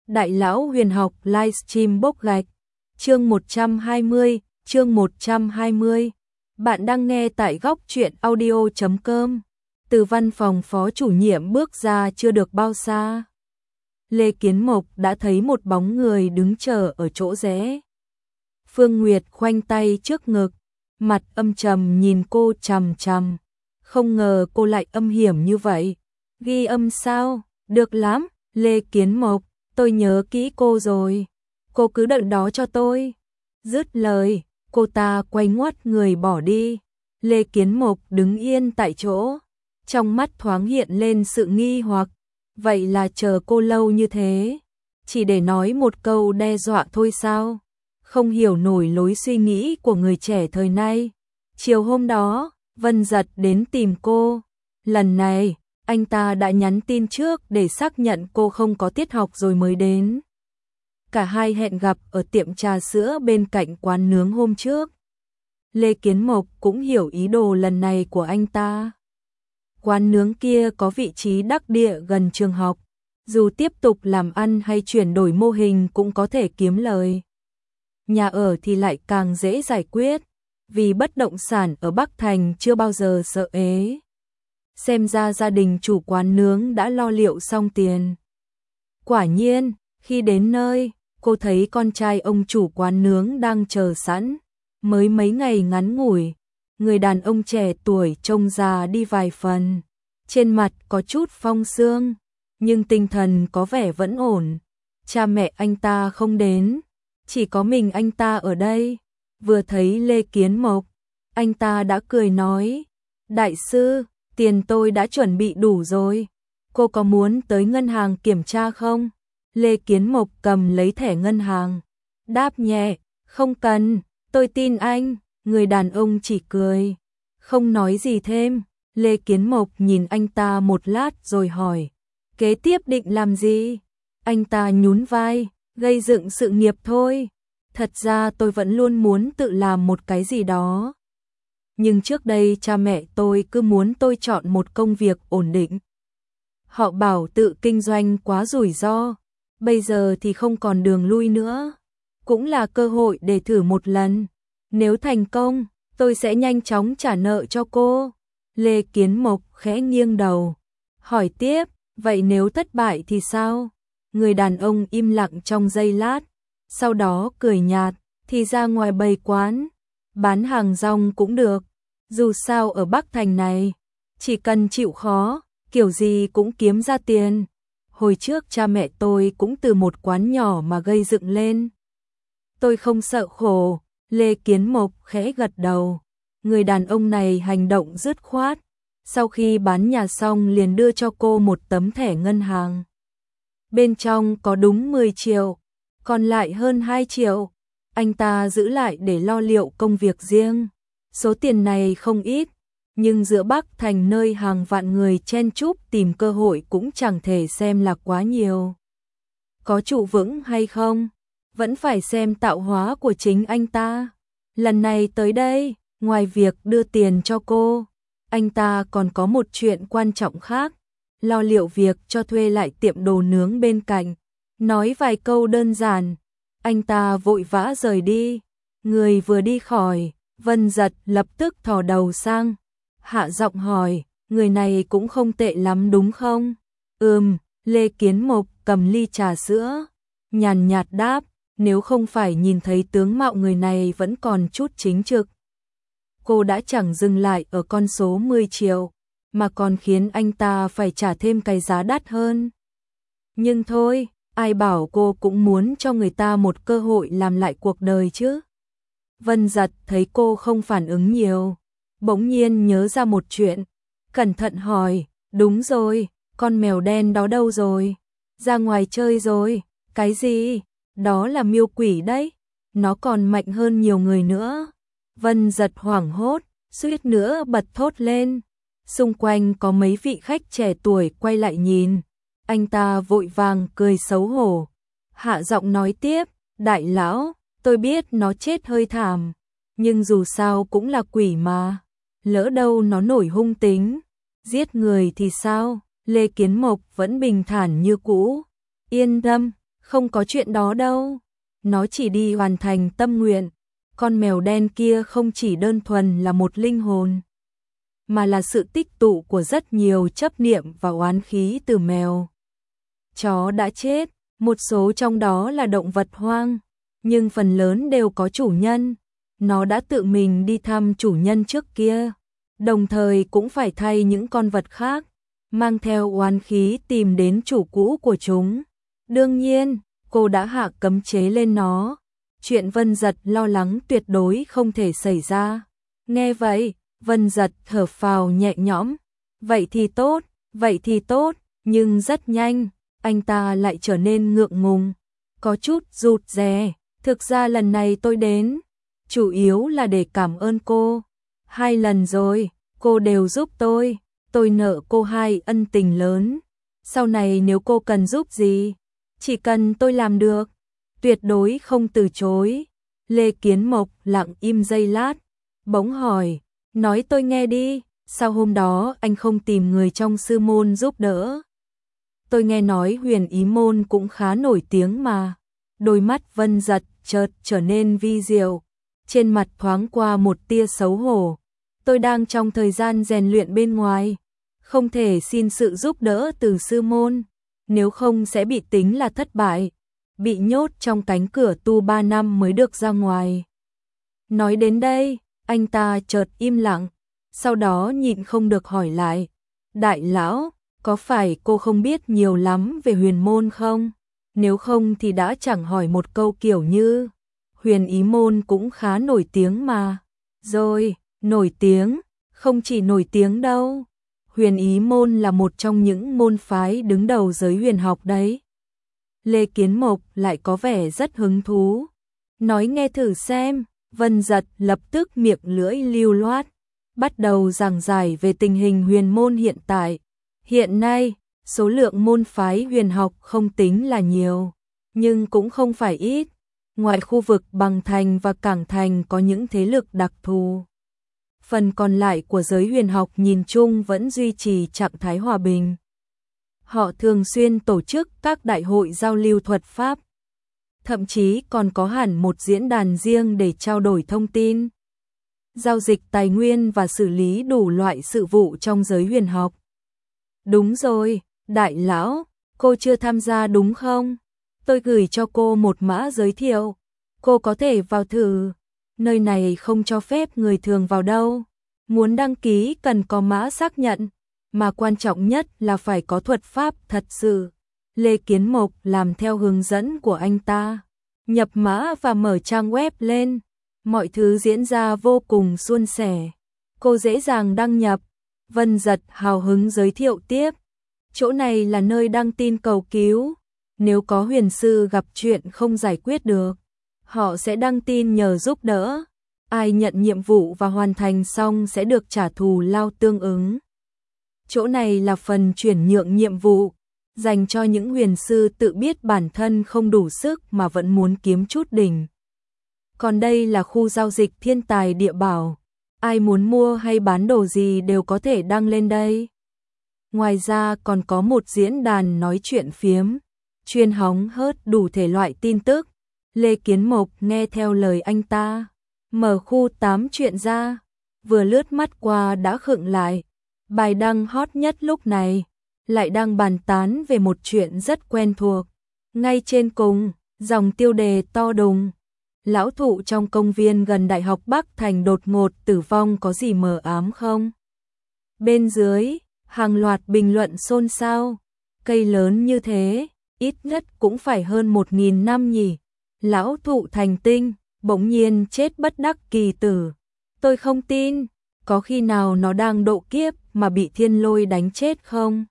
Đại lão huyền học livestream bốc gạch. Chương 120. Bạn đang nghe tại góc truyện audio.com. Từ văn phòng phó chủ nhiệm bước ra chưa được bao xa, Lê Kiến Mộc đã thấy một bóng người đứng chờ ở chỗ rẽ. Phương Nguyệt khoanh tay trước ngực, mặt âm trầm nhìn cô chằm chằm. Không ngờ cô lại âm hiểm như vậy. Ghi âm sao? Được lắm, Lê Kiến Mộc, tôi nhớ kỹ cô rồi. Cô cứ đợi đó cho tôi. Dứt lời, cô ta quay ngoắt người bỏ đi. Lê Kiến Mộc đứng yên tại chỗ, trong mắt thoáng hiện lên sự nghi hoặc. Vậy là chờ cô lâu như thế, chỉ để nói một câu đe dọa thôi sao? Không hiểu nổi lối suy nghĩ của người trẻ thời nay. Chiều hôm đó, Vân Giật đến tìm cô. Lần này, anh ta đã nhắn tin trước để xác nhận cô không có tiết học rồi mới đến. Cả hai hẹn gặp ở tiệm trà sữa bên cạnh quán nướng hôm trước. Lê Kiến Mộc cũng hiểu ý đồ lần này của anh ta. Quán nướng kia có vị trí đắc địa gần trường học, dù tiếp tục làm ăn hay chuyển đổi mô hình cũng có thể kiếm lời. Nhà ở thì lại càng dễ giải quyết, vì bất động sản ở Bắc Thành chưa bao giờ sợ ế. Xem ra gia đình chủ quán nướng đã lo liệu xong tiền. Quả nhiên, khi đến nơi, cô thấy con trai ông chủ quán nướng đang chờ sẵn. Mới mấy ngày ngắn ngủi, người đàn ông trẻ tuổi trông già đi vài phần. Trên mặt có chút phong sương, nhưng tinh thần có vẻ vẫn ổn. Cha mẹ anh ta không đến, chỉ có mình anh ta ở đây. Vừa thấy Lê Kiến Mộc, anh ta đã cười nói: "Đại sư, tiền tôi đã chuẩn bị đủ rồi. Cô có muốn tới ngân hàng kiểm tra không?" Lê Kiến Mộc cầm lấy thẻ ngân hàng, đáp nhẹ: "Không cần, tôi tin anh." Người đàn ông chỉ cười, không nói gì thêm. Lê Kiến Mộc nhìn anh ta một lát rồi hỏi: "Kế tiếp định làm gì?" Anh ta nhún vai: "Gây dựng sự nghiệp thôi. Thật ra tôi vẫn luôn muốn tự làm một cái gì đó. Nhưng trước đây cha mẹ tôi cứ muốn tôi chọn một công việc ổn định. Họ bảo tự kinh doanh quá rủi ro. Bây giờ thì không còn đường lui nữa. Cũng là cơ hội để thử một lần. Nếu thành công, tôi sẽ nhanh chóng trả nợ cho cô." Lê Kiến Mộc khẽ nghiêng đầu, hỏi tiếp: "Vậy nếu thất bại thì sao?" Người đàn ông im lặng trong giây lát, sau đó cười nhạt: "Thì ra ngoài bày quán, bán hàng rong cũng được. Dù sao ở Bắc Thành này, chỉ cần chịu khó, kiểu gì cũng kiếm ra tiền. Hồi trước cha mẹ tôi cũng từ một quán nhỏ mà gây dựng lên. Tôi không sợ khổ." Lê Kiến Mộc khẽ gật đầu. Người đàn ông này hành động dứt khoát. Sau khi bán nhà xong liền đưa cho cô một tấm thẻ ngân hàng. Bên trong có đúng 10 triệu, còn lại hơn 2 triệu. Anh ta giữ lại để lo liệu công việc riêng. Số tiền này không ít, nhưng giữa Bắc Thành nơi hàng vạn người chen chúc tìm cơ hội cũng chẳng thể xem là quá nhiều. Có trụ vững hay không, vẫn phải xem tạo hóa của chính anh ta. Lần này tới đây, ngoài việc đưa tiền cho cô, anh ta còn có một chuyện quan trọng khác, lo liệu việc cho thuê lại tiệm đồ nướng bên cạnh. Nói vài câu đơn giản, anh ta vội vã rời đi. Người vừa đi khỏi, Vân Giật lập tức thò đầu sang, hạ giọng hỏi: "Người này cũng không tệ lắm đúng không?" Lê Kiến Mộc cầm ly trà sữa, nhàn nhạt đáp: "Nếu không phải nhìn thấy tướng mạo người này vẫn còn chút chính trực." Cô đã chẳng dừng lại ở con số 10 triệu, mà còn khiến anh ta phải trả thêm cái giá đắt hơn. Nhưng thôi, ai bảo cô cũng muốn cho người ta một cơ hội làm lại cuộc đời chứ. Vân Giật thấy cô không phản ứng nhiều, bỗng nhiên nhớ ra một chuyện, cẩn thận hỏi: "Đúng rồi, con mèo đen đó đâu rồi?" "Ra ngoài chơi rồi." "Cái gì?" "Đó là miêu quỷ đấy, nó còn mạnh hơn nhiều người nữa." Vân Giật hoảng hốt, suýt nữa bật thốt lên. Xung quanh có mấy vị khách trẻ tuổi quay lại nhìn. Anh ta vội vàng cười xấu hổ, hạ giọng nói tiếp: "Đại lão, tôi biết nó chết hơi thảm, nhưng dù sao cũng là quỷ mà. Lỡ đâu nó nổi hung tính, giết người thì sao?" Lê Kiến Mộc vẫn bình thản như cũ: "Yên tâm, Không có chuyện đó đâu. Nó chỉ đi hoàn thành tâm nguyện. Con mèo đen kia không chỉ đơn thuần là một linh hồn, mà là sự tích tụ của rất nhiều chấp niệm và oán khí từ mèo. Chó đã chết, một số trong đó là động vật hoang, nhưng phần lớn đều có chủ nhân. Nó đã tự mình đi thăm chủ nhân trước kia, đồng thời cũng phải thay những con vật khác, mang theo oán khí tìm đến chủ cũ của chúng. Đương nhiên, cô đã hạ cấm chế lên nó. Chuyện Vân Dật lo lắng tuyệt đối không thể xảy ra. Nghe vậy, Vân Dật thở phào nhẹ nhõm. Vậy thì tốt, nhưng rất nhanh, anh ta lại trở nên ngượng ngùng, có chút rụt rè. Thực ra lần này tôi đến, chủ yếu là để cảm ơn cô. 2 lần rồi, cô đều giúp tôi nợ cô 2 ân tình lớn. Sau này nếu cô cần giúp gì, chỉ cần tôi làm được, tuyệt đối không từ chối. Lê Kiến Mộc lặng im giây lát, bỗng hỏi, nói tôi nghe đi, sao hôm đó anh không tìm người trong sư môn giúp đỡ? Tôi nghe nói Huyền Ý môn cũng khá nổi tiếng mà. Đôi mắt Vân Dật chợt trở nên vi diệu, trên mặt thoáng qua một tia xấu hổ. Tôi đang trong thời gian rèn luyện bên ngoài, không thể xin sự giúp đỡ từ sư môn, nếu không sẽ bị tính là thất bại, bị nhốt trong cánh cửa tu 3 năm mới được ra ngoài. Nói đến đây, anh ta chợt im lặng, sau đó nhịn không được hỏi lại, đại lão, có phải cô không biết nhiều lắm về huyền môn không? Nếu không thì đã chẳng hỏi một câu kiểu như, Huyền Ý môn cũng khá nổi tiếng mà. Rồi, nổi tiếng, không chỉ nổi tiếng đâu. Huyền Ý môn là một trong những môn phái đứng đầu giới huyền học đấy. Lê Kiến Mộc lại có vẻ rất hứng thú. Nói nghe thử xem. Vân Dật lập tức miệng lưỡi lưu loát, bắt đầu giảng giải về tình hình huyền môn hiện tại. Hiện nay, số lượng môn phái huyền học không tính là nhiều, nhưng cũng không phải ít. Ngoài khu vực Bằng Thành và Cảng Thành có những thế lực đặc thù, phần còn lại của giới huyền học nhìn chung vẫn duy trì trạng thái hòa bình. Họ thường xuyên tổ chức các đại hội giao lưu thuật pháp, thậm chí còn có hẳn một diễn đàn riêng để trao đổi thông tin, giao dịch tài nguyên và xử lý đủ loại sự vụ trong giới huyền học. Đúng rồi, đại lão, cô chưa tham gia đúng không? Tôi gửi cho cô một mã giới thiệu, cô có thể vào thử. Nơi này không cho phép người thường vào đâu. Muốn đăng ký cần có mã xác nhận, mà quan trọng nhất là phải có thuật pháp thật sự. Lê Kiến Mộc làm theo hướng dẫn của anh ta, nhập mã và mở trang web lên. Mọi thứ diễn ra vô cùng suôn sẻ. Cô dễ dàng đăng nhập. Vân Dật hào hứng giới thiệu tiếp. Chỗ này là nơi đăng tin cầu cứu. Nếu có huyền sư gặp chuyện không giải quyết được, họ sẽ đăng tin nhờ giúp đỡ. Ai nhận nhiệm vụ và hoàn thành xong sẽ được trả thù lao tương ứng. Chỗ này là phần chuyển nhượng nhiệm vụ, dành cho những huyền sư tự biết bản thân không đủ sức mà vẫn muốn kiếm chút đỉnh. Còn đây là khu giao dịch thiên tài địa bảo. Ai muốn mua hay bán đồ gì đều có thể đăng lên đây. Ngoài ra còn có một diễn đàn nói chuyện phiếm, chuyên hóng hớt đủ thể loại tin tức. Lê Kiến Mộc nghe theo lời anh ta, mở khu 8 chuyện ra, vừa lướt mắt qua đã khựng lại. Bài đăng hot nhất lúc này lại đang bàn tán về một chuyện rất quen thuộc. Ngay trên cùng, dòng tiêu đề to đùng: lão thụ trong công viên gần Đại học Bắc Thành đột ngột tử vong, có gì mờ ám không? Bên dưới, hàng loạt bình luận xôn xao. Cây lớn như thế, ít nhất cũng phải hơn 1000 năm nhỉ. Lão thụ thành tinh, bỗng nhiên chết bất đắc kỳ tử. Tôi không tin, có khi nào nó đang độ kiếp mà bị thiên lôi đánh chết không?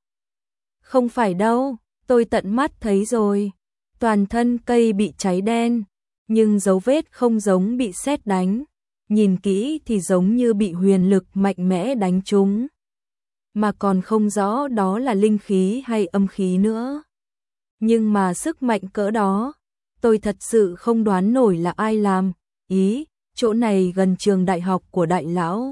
Không phải đâu, tôi tận mắt thấy rồi. Toàn thân cây bị cháy đen, nhưng dấu vết không giống bị sét đánh. Nhìn kỹ thì giống như bị huyền lực mạnh mẽ đánh trúng, mà còn không rõ đó là linh khí hay âm khí nữa. Nhưng mà sức mạnh cỡ đó, tôi thật sự không đoán nổi là ai làm. Ý, chỗ này gần trường đại học của đại lão.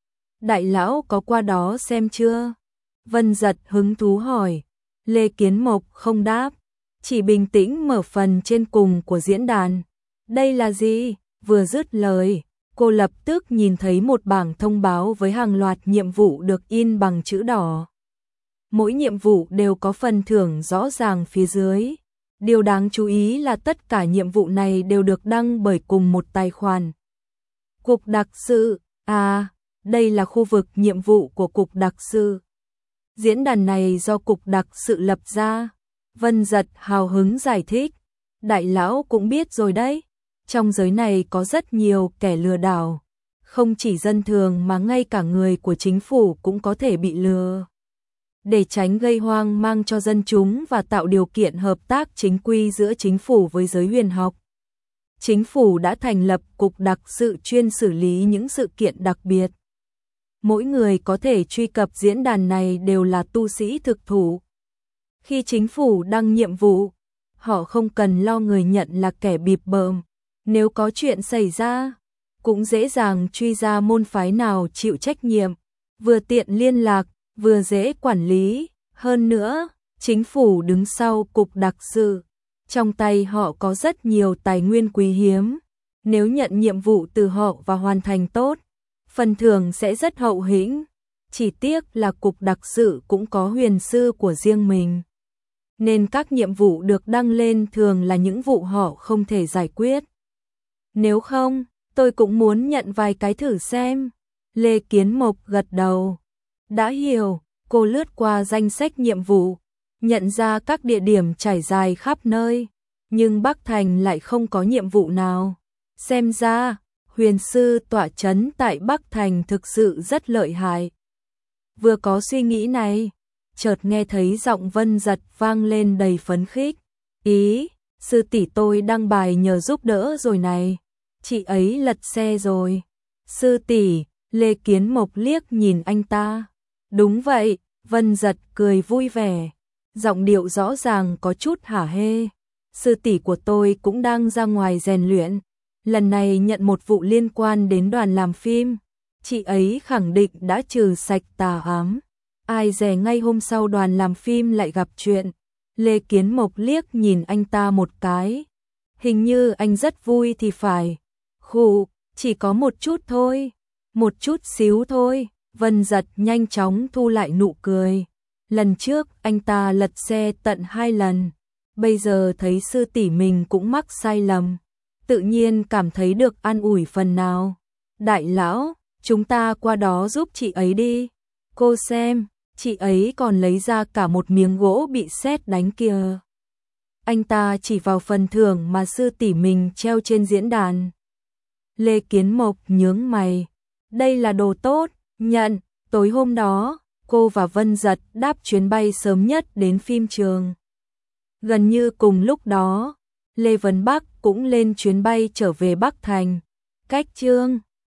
Đại lão có qua đó xem chưa? Vân Dật hứng thú hỏi. Lê Kiến Mộc không đáp, chỉ bình tĩnh mở phần trên cùng của diễn đàn. Đây là gì? Vừa dứt lời, cô lập tức nhìn thấy một bảng thông báo với hàng loạt nhiệm vụ được in bằng chữ đỏ. Mỗi nhiệm vụ đều có phần thưởng rõ ràng phía dưới. Điều đáng chú ý là tất cả nhiệm vụ này đều được đăng bởi cùng một tài khoản. Cục đặc sự, đây là khu vực nhiệm vụ của Cục đặc sự. Diễn đàn này do Cục đặc sự lập ra. Vân Giật hào hứng giải thích. Đại lão cũng biết rồi đấy. Trong giới này có rất nhiều kẻ lừa đảo. Không chỉ dân thường mà ngay cả người của chính phủ cũng có thể bị lừa. Để tránh gây hoang mang cho dân chúng và tạo điều kiện hợp tác chính quy giữa chính phủ với giới huyền học, chính phủ đã thành lập Cục đặc sự chuyên xử lý những sự kiện đặc biệt. Mỗi người có thể truy cập diễn đàn này đều là tu sĩ thực thụ. Khi chính phủ đăng nhiệm vụ, họ không cần lo người nhận là kẻ bịp bợm. Nếu có chuyện xảy ra, cũng dễ dàng truy ra môn phái nào chịu trách nhiệm, vừa tiện liên lạc, vừa dễ quản lý. Hơn nữa, chính phủ đứng sau Cục đặc sự. Trong tay họ có rất nhiều tài nguyên quý hiếm. Nếu nhận nhiệm vụ từ họ và hoàn thành tốt, phần thưởng sẽ rất hậu hĩnh. Chỉ tiếc là Cục đặc sự cũng có huyền sư của riêng mình, nên các nhiệm vụ được đăng lên thường là những vụ họ không thể giải quyết. Nếu không, tôi cũng muốn nhận vài cái thử xem. Lê Kiến Mộc gật đầu. Đã hiểu, cô lướt qua danh sách nhiệm vụ, nhận ra các địa điểm trải dài khắp nơi, nhưng Bắc Thành lại không có nhiệm vụ nào. Xem ra, huyền sư tọa trấn tại Bắc Thành thực sự rất lợi hại. Vừa có suy nghĩ này, chợt nghe thấy giọng Vân Giật vang lên đầy phấn khích. Ý, sư tỷ tôi đăng bài nhờ giúp đỡ rồi này. Chị ấy lật xe rồi. Sư tỷ, Lê Kiến Mộc liếc nhìn anh ta. Đúng vậy, Vân Giật cười vui vẻ. Giọng điệu rõ ràng có chút hả hê. Sư tỷ của tôi cũng đang ra ngoài rèn luyện. Lần này nhận một vụ liên quan đến đoàn làm phim. Chị ấy khẳng định đã trừ sạch tà ám. Ai dè ngay hôm sau đoàn làm phim lại gặp chuyện. Lê Kiến Mộc liếc nhìn anh ta một cái. Hình như anh rất vui thì phải. Khụ, chỉ có một chút thôi. Một chút xíu thôi. Vân Giật nhanh chóng thu lại nụ cười. Lần trước anh ta lật xe tận 2 lần. Bây giờ thấy sư tỷ mình cũng mắc sai lầm, tự nhiên cảm thấy được an ủi phần nào. Đại lão, chúng ta qua đó giúp chị ấy đi. Cô xem, chị ấy còn lấy ra cả một miếng gỗ bị sét đánh kìa. Anh ta chỉ vào phần thưởng mà sư tỷ mình treo trên diễn đàn. Lê Kiến Mộc nhướng mày. Đây là đồ tốt, nhận. Tối hôm đó, cô và Vân Giật đáp chuyến bay sớm nhất đến phim trường. Gần như cùng lúc đó, Lê Vấn Bắc cũng lên chuyến bay trở về Bắc Thành. Cách chương